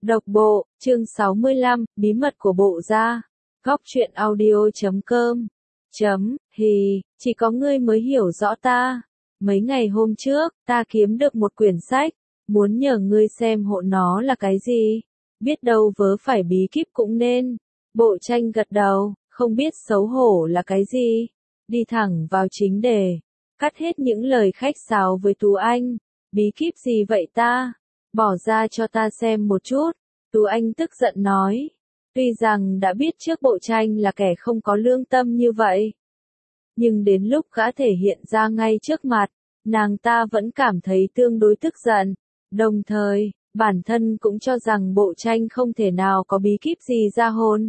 Độc bộ, chương 65, bí mật của bộ gia. Góc truyện audio.com. Chỉ có ngươi mới hiểu rõ ta. Mấy ngày hôm trước, ta kiếm được một quyển sách, muốn nhờ ngươi xem hộ nó là cái gì. Biết đâu vớ phải bí kíp cũng nên. Bộ tranh gật đầu, không biết xấu hổ là cái gì. Đi thẳng vào chính đề. Cắt hết những lời khách sáo với Tú Anh. Bí kíp gì vậy ta? Bỏ ra cho ta xem một chút. Tú Anh tức giận nói. Tuy rằng đã biết trước bộ tranh là kẻ không có lương tâm như vậy. Nhưng đến lúc gã thể hiện ra ngay trước mặt, nàng ta vẫn cảm thấy tương đối tức giận. Đồng thời, bản thân cũng cho rằng bộ tranh không thể nào có bí kíp gì ra hồn.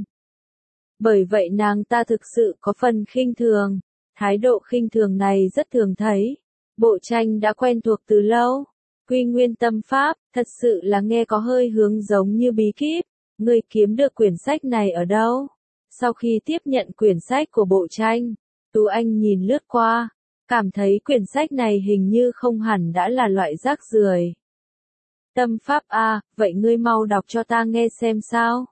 Bởi vậy nàng ta thực sự có phần khinh thường. Thái độ khinh thường này rất thường thấy. Bộ tranh đã quen thuộc từ lâu. Quy nguyên tâm pháp, thật sự là nghe có hơi hướng giống như bí kíp. Ngươi kiếm được quyển sách này ở đâu? Sau khi tiếp nhận quyển sách của bộ tranh, Tú Anh nhìn lướt qua, cảm thấy quyển sách này hình như không hẳn đã là loại rác rưởi. Tâm pháp à, vậy ngươi mau đọc cho ta nghe xem sao?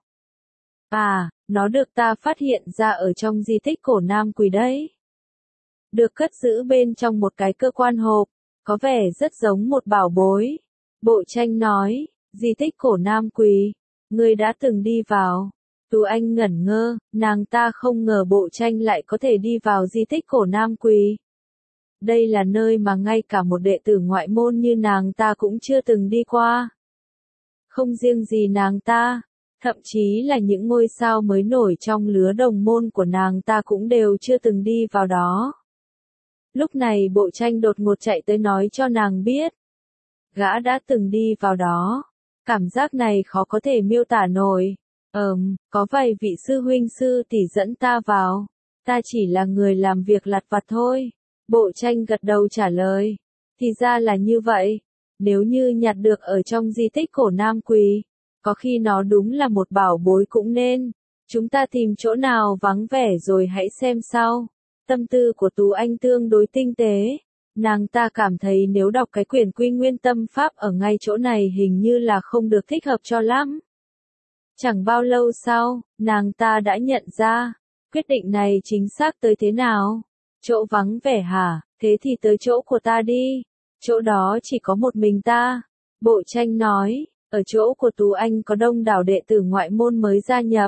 À, nó được ta phát hiện ra ở trong di tích cổ Nam Quỳ đấy. Được cất giữ bên trong một cái cơ quan hộp, có vẻ rất giống một bảo bối. Bộ tranh nói, di tích cổ Nam Quỳ, ngươi đã từng đi vào. Tú Anh ngẩn ngơ, nàng ta không ngờ bộ tranh lại có thể đi vào di tích cổ Nam Quỳ. Đây là nơi mà ngay cả một đệ tử ngoại môn như nàng ta cũng chưa từng đi qua. Không riêng gì nàng ta, thậm chí là những ngôi sao mới nổi trong lứa đồng môn của nàng ta cũng đều chưa từng đi vào đó. Lúc này bộ tranh đột ngột chạy tới nói cho nàng biết. Gã đã từng đi vào đó. Cảm giác này khó có thể miêu tả nổi. Có vài vị sư huynh sư tỷ dẫn ta vào. Ta chỉ là người làm việc lặt vặt thôi. Bộ tranh gật đầu trả lời. Thì ra là như vậy. Nếu như nhặt được ở trong di tích cổ Nam Quỳ, có khi nó đúng là một bảo bối cũng nên. Chúng ta tìm chỗ nào vắng vẻ rồi hãy xem sau. Tâm tư của Tú Anh tương đối tinh tế. Nàng ta cảm thấy nếu đọc cái quyển Quy Nguyên Tâm Pháp ở ngay chỗ này hình như là không được thích hợp cho lắm. Chẳng bao lâu sau, nàng ta đã nhận ra, quyết định này chính xác tới thế nào. Chỗ vắng vẻ hả, thế thì tới chỗ của ta đi. Chỗ đó chỉ có một mình ta. Bộ tranh nói, ở chỗ của Tú Anh có đông đảo đệ tử ngoại môn mới gia nhập.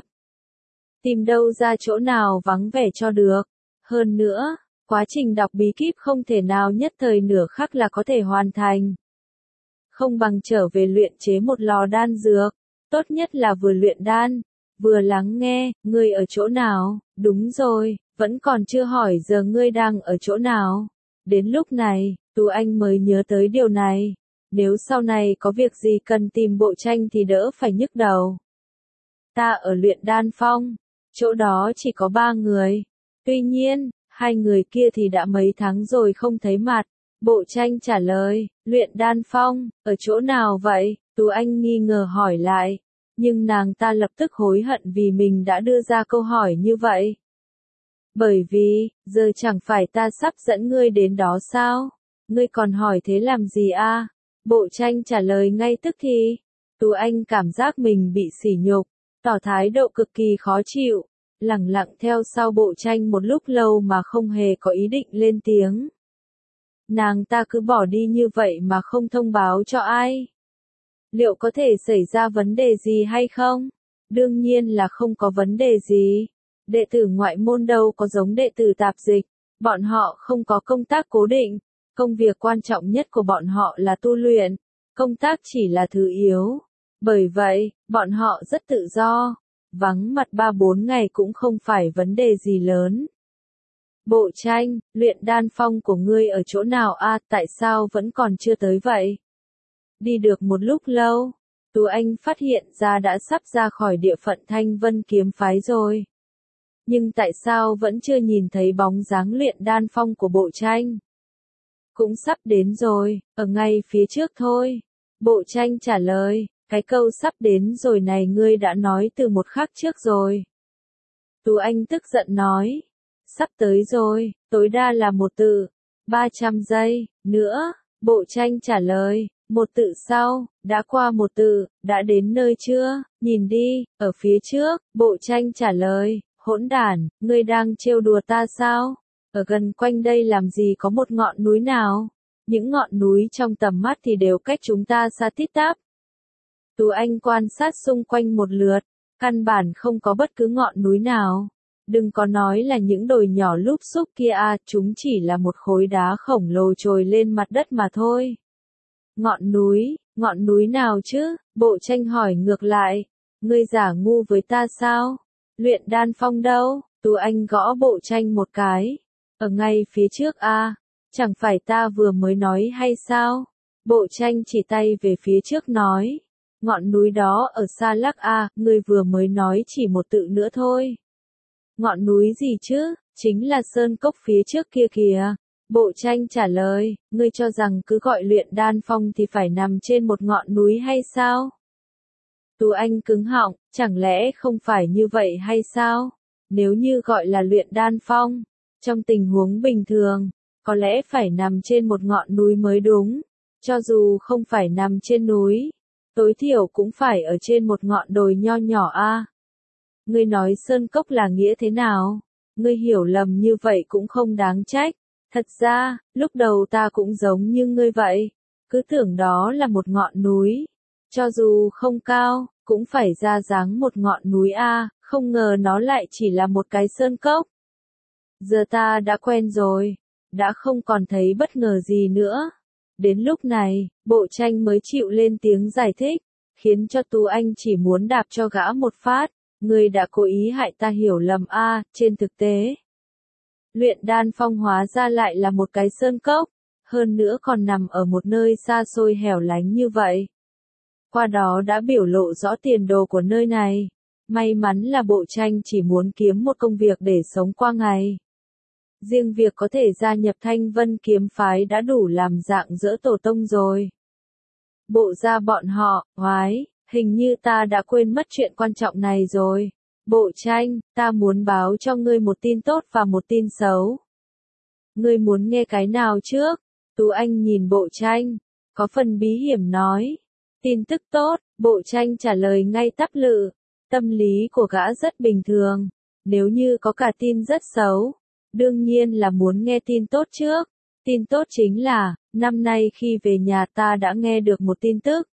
Tìm đâu ra chỗ nào vắng vẻ cho được. Hơn nữa, quá trình đọc bí kíp không thể nào nhất thời nửa khắc là có thể hoàn thành. Không bằng trở về luyện chế một lò đan dược. Tốt nhất là vừa luyện đan, vừa lắng nghe, ngươi ở chỗ nào? Đúng rồi, vẫn còn chưa hỏi giờ ngươi đang ở chỗ nào. Đến lúc này, Tú Anh mới nhớ tới điều này. Nếu sau này có việc gì cần tìm bộ tranh thì đỡ phải nhức đầu. Ta ở luyện đan phong. Chỗ đó chỉ có 3 người. Tuy nhiên, 2 người kia thì đã mấy tháng rồi không thấy mặt. Bộ tranh trả lời, luyện đan phong, ở chỗ nào vậy? Tú Anh nghi ngờ hỏi lại. Nhưng nàng ta lập tức hối hận vì mình đã đưa ra câu hỏi như vậy. Bởi vì, giờ chẳng phải ta sắp dẫn ngươi đến đó sao? Ngươi còn hỏi thế làm gì a? Bộ tranh trả lời ngay tức thì. Tú Anh cảm giác mình bị sỉ nhục, tỏ thái độ cực kỳ khó chịu. Lẳng lặng theo sau bộ tranh một lúc lâu mà không hề có ý định lên tiếng. Nàng ta cứ bỏ đi như vậy mà không thông báo cho ai. Liệu có thể xảy ra vấn đề gì hay không? Đương nhiên là không có vấn đề gì. Đệ tử ngoại môn đâu có giống đệ tử tạp dịch. Bọn họ không có công tác cố định. Công việc quan trọng nhất của bọn họ là tu luyện. Công tác chỉ là thứ yếu. Bởi vậy, bọn họ rất tự do. Vắng mặt 3-4 ngày cũng không phải vấn đề gì lớn. Bộ tranh, luyện đan phong của ngươi ở chỗ nào a? Tại sao vẫn còn chưa tới vậy? Đi được một lúc lâu, Tú Anh phát hiện ra đã sắp ra khỏi địa phận Thanh Vân kiếm phái rồi. Nhưng tại sao vẫn chưa nhìn thấy bóng dáng luyện đan phong của bộ tranh? Cũng sắp đến rồi, ở ngay phía trước thôi. Bộ tranh trả lời, cái câu sắp đến rồi này ngươi đã nói từ một khắc trước rồi. Tú Anh tức giận nói, sắp tới rồi, tối đa là một từ, 300 giây, nữa. Bộ tranh trả lời, Một tự sau, đã qua một tự, đã đến nơi chưa, nhìn đi, ở phía trước, Bộ Tranh trả lời, hỗn đản, ngươi đang trêu đùa ta sao? Ở gần quanh đây làm gì có một ngọn núi nào? Những ngọn núi trong tầm mắt thì đều cách chúng ta xa tít tắp. Tú Anh quan sát xung quanh một lượt, căn bản không có bất cứ ngọn núi nào. Đừng có nói là những đồi nhỏ lúp xúp kia à, chúng chỉ là một khối đá khổng lồ trồi lên mặt đất mà thôi. Ngọn núi nào chứ? Bộ Tranh hỏi ngược lại. Ngươi giả ngu với ta sao? Luyện đan phong đâu? Tú Anh gõ Bộ Tranh một cái. Ở ngay phía trước à? Chẳng phải ta vừa mới nói hay sao? Bộ Tranh chỉ tay về phía trước nói. Ngọn núi đó ở xa lắc à, ngươi vừa mới nói chỉ một tự nữa thôi. Ngọn núi gì chứ? Chính là sơn cốc phía trước kia kìa. Bộ Tranh trả lời, ngươi cho rằng cứ gọi luyện đan phong thì phải nằm trên một ngọn núi hay sao? Tú Anh cứng họng, chẳng lẽ không phải như vậy hay sao? Nếu như gọi là luyện đan phong, trong tình huống bình thường, có lẽ phải nằm trên một ngọn núi mới đúng. Cho dù không phải nằm trên núi, tối thiểu cũng phải ở trên một ngọn đồi nho nhỏ a. Ngươi nói sơn cốc là nghĩa thế nào? Ngươi hiểu lầm như vậy cũng không đáng trách. Thật ra, lúc đầu ta cũng giống như ngươi vậy, cứ tưởng đó là một ngọn núi. Cho dù không cao, cũng phải ra dáng một ngọn núi a, không ngờ nó lại chỉ là một cái sơn cốc. Giờ ta đã quen rồi, đã không còn thấy bất ngờ gì nữa. Đến lúc này, Bộ Tranh mới chịu lên tiếng giải thích, khiến cho Tú Anh chỉ muốn đạp cho gã một phát. Ngươi đã cố ý hại ta hiểu lầm a, trên thực tế. Luyện đan phong hóa ra lại là một cái sơn cốc, hơn nữa còn nằm ở một nơi xa xôi hẻo lánh như vậy. Qua đó đã biểu lộ rõ tiền đồ của nơi này. May mắn là Bộ Tranh chỉ muốn kiếm một công việc để sống qua ngày. Riêng việc có thể gia nhập Thanh Vân kiếm phái đã đủ làm dạng dỡ tổ tông rồi. Bộ ra bọn họ, oái, hình như ta đã quên mất chuyện quan trọng này rồi. Bộ Tranh, ta muốn báo cho ngươi một tin tốt và một tin xấu. Ngươi muốn nghe cái nào trước? Tú Anh nhìn Bộ Tranh, có phần bí hiểm nói. Tin tức tốt, Bộ Tranh trả lời ngay tắp lự. Tâm lý của gã rất bình thường. Nếu như có cả tin rất xấu, đương nhiên là muốn nghe tin tốt trước. Tin tốt chính là, năm nay khi về nhà ta đã nghe được một tin tức.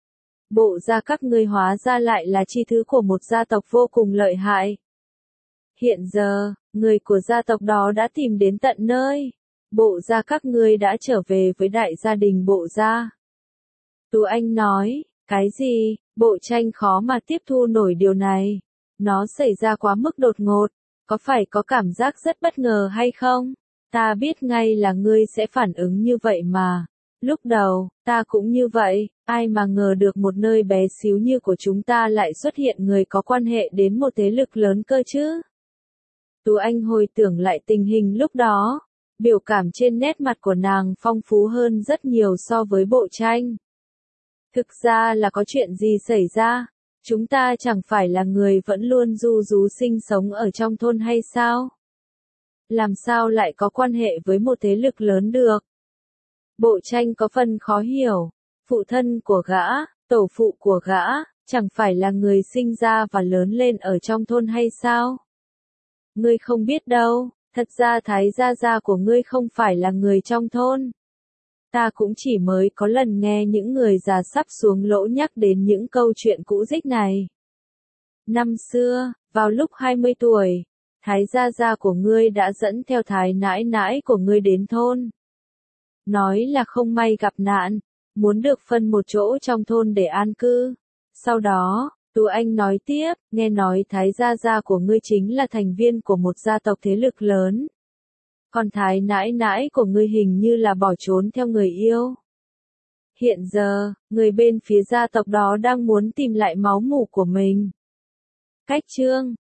Bộ ra các ngươi hóa ra lại là chi thứ của một gia tộc vô cùng lợi hại. Hiện giờ, người của gia tộc đó đã tìm đến tận nơi. Bộ ra các ngươi đã trở về với đại gia đình Bộ ra. Tú Anh nói, cái gì? Bộ Tranh khó mà tiếp thu nổi điều này. Nó xảy ra quá mức đột ngột. Có phải có cảm giác rất bất ngờ hay không? Ta biết ngay là ngươi sẽ phản ứng như vậy mà. Lúc đầu, ta cũng như vậy, ai mà ngờ được một nơi bé xíu như của chúng ta lại xuất hiện người có quan hệ đến một thế lực lớn cơ chứ. Tú Anh hồi tưởng lại tình hình lúc đó, biểu cảm trên nét mặt của nàng phong phú hơn rất nhiều so với Bộ Tranh. Thực ra là có chuyện gì xảy ra? Chúng ta chẳng phải là người vẫn luôn du rú sinh sống ở trong thôn hay sao? Làm sao lại có quan hệ với một thế lực lớn được? Bộ Tranh có phần khó hiểu. Phụ thân của gã, tổ phụ của gã, chẳng phải là người sinh ra và lớn lên ở trong thôn hay sao? Ngươi không biết đâu, thật ra Thái gia gia của ngươi không phải là người trong thôn. Ta cũng chỉ mới có lần nghe những người già sắp xuống lỗ nhắc đến những câu chuyện cũ dích này. Năm xưa, vào lúc 20 tuổi, Thái gia gia của ngươi đã dẫn theo Thái nãi nãi của ngươi đến thôn. Nói là không may gặp nạn, muốn được phân một chỗ trong thôn để an cư. Sau đó, Tú Anh nói tiếp, nghe nói Thái gia gia của ngươi chính là thành viên của một gia tộc thế lực lớn. Còn Thái nãi nãi của ngươi hình như là bỏ trốn theo người yêu. Hiện giờ, người bên phía gia tộc đó đang muốn tìm lại máu mủ của mình. Cách chương